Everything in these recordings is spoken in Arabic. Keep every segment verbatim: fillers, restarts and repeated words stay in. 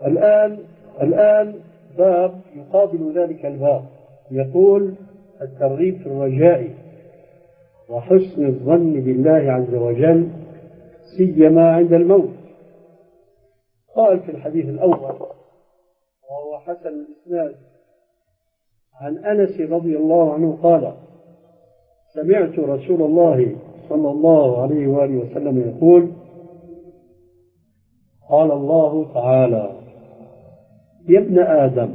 الآن الآن باب يقابل ذلك الباب، يقول الترغيب في الرجاء وحسن الظن بالله عز وجل سيما عند الموت. قال في الحديث الأول وهو حسن الإسناد عن أنس رضي الله عنه قال: سمعت رسول الله صلى الله عليه وآله وسلم يقول: قال الله تعالى: يا ابن آدم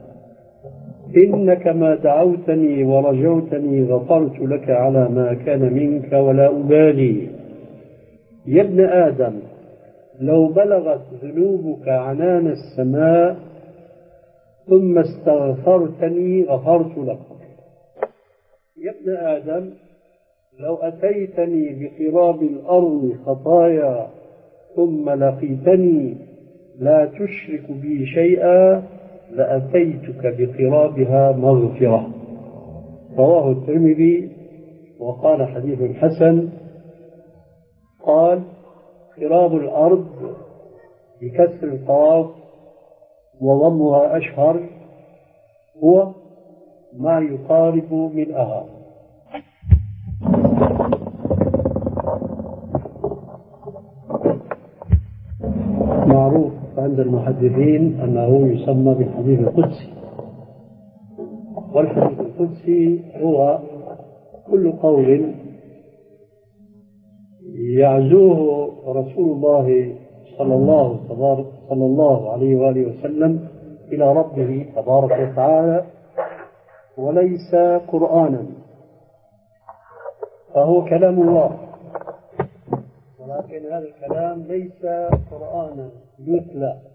إنك ما دعوتني ورجوتني غفرت لك على ما كان منك ولا أبالي. يا ابن آدم لو بلغت ذنوبك عنان السماء ثم استغفرتني غفرت لك. يا ابن آدم لو أتيتني بقراب الأرض خطايا ثم لقيتني لا تشرك بي شيئا لأتيتك بقرابها مغفرة. رواه الترمذي وقال حديث حسن. قال: قراب الأرض بكسر القاف وضمها أشهر هو ما يقارب ملئها. معروف عند المحدثين أنه يسمى بالحديث القدسي، والحديث القدسي هو كل قول يعزوه رسول الله صلى الله, صلى الله عليه وآله وسلم إلى ربه تبارك وتعالى، وليس قرآنا، فهو كلام الله، ولكن هذا الكلام ليس قرآنا يتلى